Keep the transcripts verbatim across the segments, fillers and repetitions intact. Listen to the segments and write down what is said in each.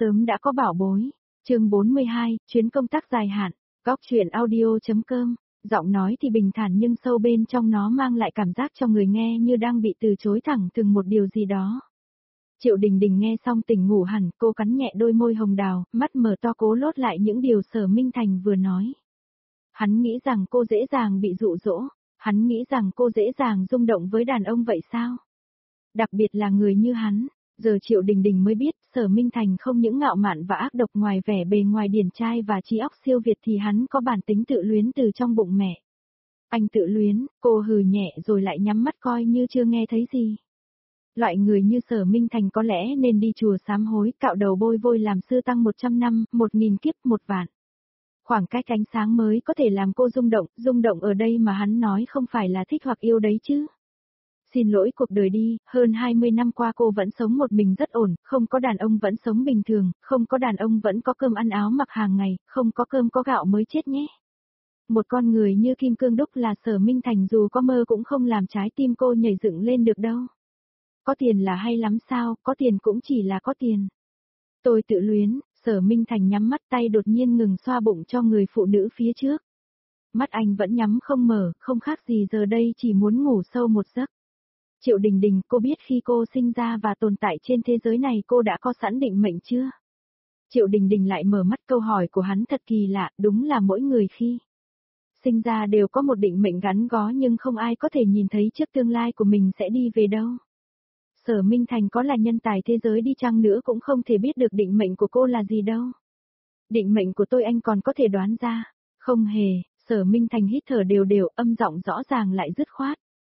Sớm đã có bảo bối. Chương bốn mươi hai, chuyến công tác dài hạn. Góc truyện audio.com. Giọng nói thì bình thản nhưng sâu bên trong nó mang lại cảm giác cho người nghe như đang bị từ chối thẳng thừng một điều gì đó. Triệu Đình Đình nghe xong tỉnh ngủ hẳn, cô cắn nhẹ đôi môi hồng đào, mắt mở to cố lốt lại những điều Sở Minh Thành vừa nói. Hắn nghĩ rằng cô dễ dàng bị dụ dỗ, hắn nghĩ rằng cô dễ dàng rung động với đàn ông vậy sao? Đặc biệt là người như hắn. Giờ Triệu Đình Đình mới biết, Sở Minh Thành không những ngạo mạn và ác độc ngoài vẻ bề ngoài điển trai và trí óc siêu việt thì hắn có bản tính tự luyến từ trong bụng mẹ. Anh tự luyến, cô hừ nhẹ rồi lại nhắm mắt coi như chưa nghe thấy gì. Loại người như Sở Minh Thành có lẽ nên đi chùa sám hối, cạo đầu bôi vôi làm sư tăng một trăm năm, một nghìn kiếp, một vạn. Khoảng cách ánh sáng mới có thể làm cô rung động, rung động ở đây mà hắn nói không phải là thích hoặc yêu đấy chứ. Xin lỗi cuộc đời đi, hơn hai mươi năm qua cô vẫn sống một mình rất ổn, không có đàn ông vẫn sống bình thường, không có đàn ông vẫn có cơm ăn áo mặc hàng ngày, không có cơm có gạo mới chết nhé. Một con người như kim cương đúc là Sở Minh Thành dù có mơ cũng không làm trái tim cô nhảy dựng lên được đâu. Có tiền là hay lắm sao, có tiền cũng chỉ là có tiền. Tôi tự luyến, Sở Minh Thành nhắm mắt tay đột nhiên ngừng xoa bụng cho người phụ nữ phía trước. Mắt anh vẫn nhắm không mở, không khác gì giờ đây chỉ muốn ngủ sâu một giấc. Triệu Đình Đình, cô biết khi cô sinh ra và tồn tại trên thế giới này cô đã có sẵn định mệnh chưa? Triệu Đình Đình lại mở mắt, câu hỏi của hắn thật kỳ lạ, đúng là mỗi người khi sinh ra đều có một định mệnh gắn gó nhưng không ai có thể nhìn thấy trước tương lai của mình sẽ đi về đâu. Sở Minh Thành có là nhân tài thế giới đi chăng nữa cũng không thể biết được định mệnh của cô là gì đâu. Định mệnh của tôi anh còn có thể đoán ra. Không hề, Sở Minh Thành hít thở đều đều, âm giọng rõ ràng lại dứt khoát.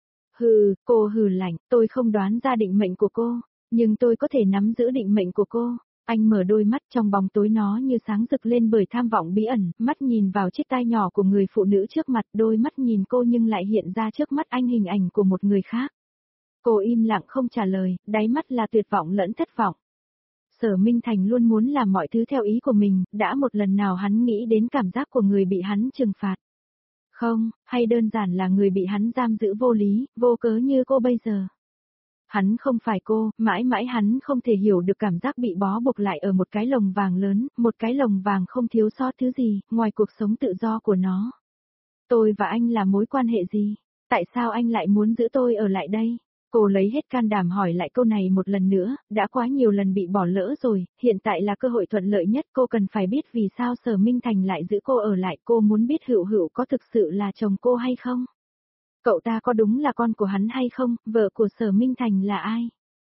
Hừ, cô hừ lạnh, tôi không đoán ra định mệnh của cô, nhưng tôi có thể nắm giữ định mệnh của cô. Anh mở đôi mắt trong bóng tối nó như sáng rực lên bởi tham vọng bí ẩn, mắt nhìn vào chiếc tai nhỏ của người phụ nữ trước mặt, đôi mắt nhìn cô nhưng lại hiện ra trước mắt anh hình ảnh của một người khác. Cô im lặng không trả lời, đáy mắt là tuyệt vọng lẫn thất vọng. Sở Minh Thành luôn muốn làm mọi thứ theo ý của mình, đã một lần nào hắn nghĩ đến cảm giác của người bị hắn trừng phạt. Không, hay đơn giản là người bị hắn giam giữ vô lý, vô cớ như cô bây giờ. Hắn không phải cô, mãi mãi hắn không thể hiểu được cảm giác bị bó buộc lại ở một cái lồng vàng lớn, một cái lồng vàng không thiếu sót thứ gì, ngoài cuộc sống tự do của nó. Tôi và anh là mối quan hệ gì? Tại sao anh lại muốn giữ tôi ở lại đây? Cô lấy hết can đảm hỏi lại câu này một lần nữa, đã quá nhiều lần bị bỏ lỡ rồi, hiện tại là cơ hội thuận lợi nhất, cô cần phải biết vì sao Sở Minh Thành lại giữ cô ở lại, cô muốn biết Hữu Hữu có thực sự là chồng cô hay không? Cậu ta có đúng là con của hắn hay không, vợ của Sở Minh Thành là ai?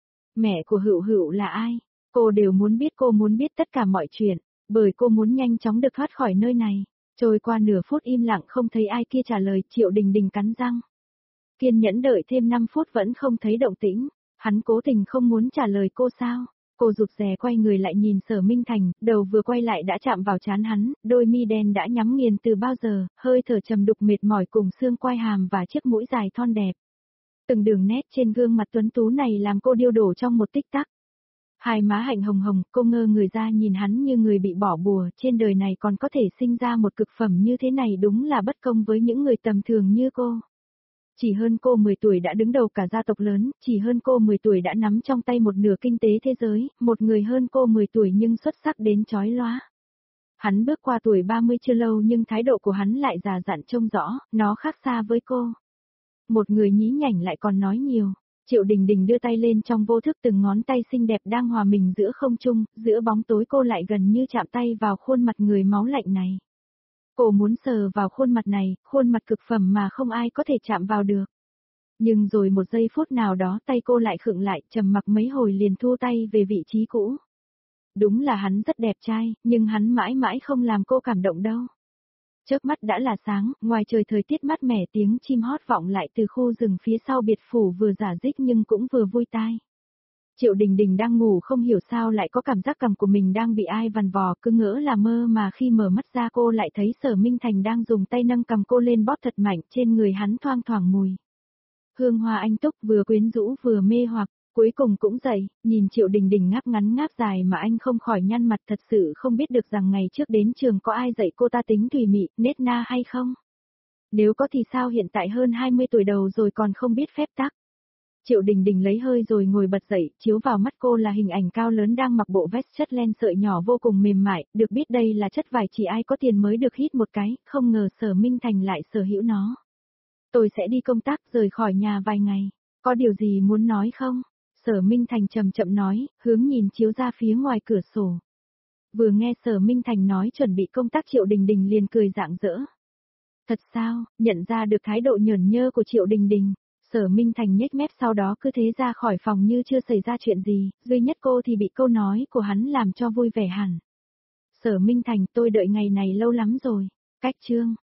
Mẹ của Hữu Hữu là ai? Cô đều muốn biết, cô muốn biết tất cả mọi chuyện, bởi cô muốn nhanh chóng được thoát khỏi nơi này. Trôi qua nửa phút im lặng không thấy ai kia trả lời, Triệu Đình Đình cắn răng. Kiên nhẫn đợi thêm năm phút vẫn không thấy động tĩnh, hắn cố tình không muốn trả lời cô sao? Cô rụt rè quay người lại nhìn Sở Minh Thành, đầu vừa quay lại đã chạm vào trán hắn, đôi mi đen đã nhắm nghiền từ bao giờ, hơi thở trầm đục mệt mỏi cùng xương quai hàm và chiếc mũi dài thon đẹp. Từng đường nét trên gương mặt tuấn tú này làm cô điêu đổ trong một tích tắc. Hai má hạnh hồng hồng, cô ngơ người ra nhìn hắn như người bị bỏ bùa, trên đời này còn có thể sinh ra một cực phẩm như thế này đúng là bất công với những người tầm thường như cô. Chỉ hơn cô mười tuổi đã đứng đầu cả gia tộc lớn, chỉ hơn cô mười tuổi đã nắm trong tay một nửa kinh tế thế giới, một người hơn cô mười tuổi nhưng xuất sắc đến chói lóa. Hắn bước qua tuổi ba mươi chưa lâu nhưng thái độ của hắn lại già dặn trông rõ, nó khác xa với cô. Một người nhí nhảnh lại còn nói nhiều. Triệu Đình Đình đưa tay lên trong vô thức, từng ngón tay xinh đẹp đang hòa mình giữa không trung, giữa bóng tối cô lại gần như chạm tay vào khuôn mặt người máu lạnh này. Cô muốn sờ vào khuôn mặt này, khuôn mặt cực phẩm mà không ai có thể chạm vào được. Nhưng rồi một giây phút nào đó tay cô lại khựng lại, trầm mặc mấy hồi liền thu tay về vị trí cũ. Đúng là hắn rất đẹp trai, nhưng hắn mãi mãi không làm cô cảm động đâu. Chớp mắt đã là sáng, ngoài trời thời tiết mát mẻ, tiếng chim hót vọng lại từ khu rừng phía sau biệt phủ vừa giả dích nhưng cũng vừa vui tai. Triệu Đình Đình đang ngủ không hiểu sao lại có cảm giác cằm của mình đang bị ai vằn vò, cứ ngỡ là mơ mà khi mở mắt ra cô lại thấy Sở Minh Thành đang dùng tay nâng cằm cô lên bóp thật mạnh, trên người hắn thoang thoảng mùi hương hoa anh túc, vừa quyến rũ vừa mê hoặc. Cuối cùng cũng dậy, nhìn Triệu Đình Đình ngáp ngắn ngáp dài mà anh không khỏi nhăn mặt, thật sự không biết được rằng ngày trước đến trường có ai dạy cô ta tính thùy mị, nết na hay không? Nếu có thì sao hiện tại hơn hai mươi tuổi đầu rồi còn không biết phép tắc? Triệu Đình Đình lấy hơi rồi ngồi bật dậy, chiếu vào mắt cô là hình ảnh cao lớn đang mặc bộ vest chất len sợi nhỏ vô cùng mềm mại, được biết đây là chất vải chỉ ai có tiền mới được hít một cái, không ngờ Sở Minh Thành lại sở hữu nó. Tôi sẽ đi công tác rời khỏi nhà vài ngày, có điều gì muốn nói không? Sở Minh Thành chậm chậm nói, hướng nhìn chiếu ra phía ngoài cửa sổ. Vừa nghe Sở Minh Thành nói chuẩn bị công tác Triệu Đình Đình liền cười rạng rỡ. Thật sao, nhận ra được thái độ nhởn nhơ của Triệu Đình Đình. Sở Minh Thành nhếch mép sau đó cứ thế ra khỏi phòng như chưa xảy ra chuyện gì, duy nhất cô thì bị câu nói của hắn làm cho vui vẻ hẳn. Sở Minh Thành, tôi đợi ngày này lâu lắm rồi. Cách chương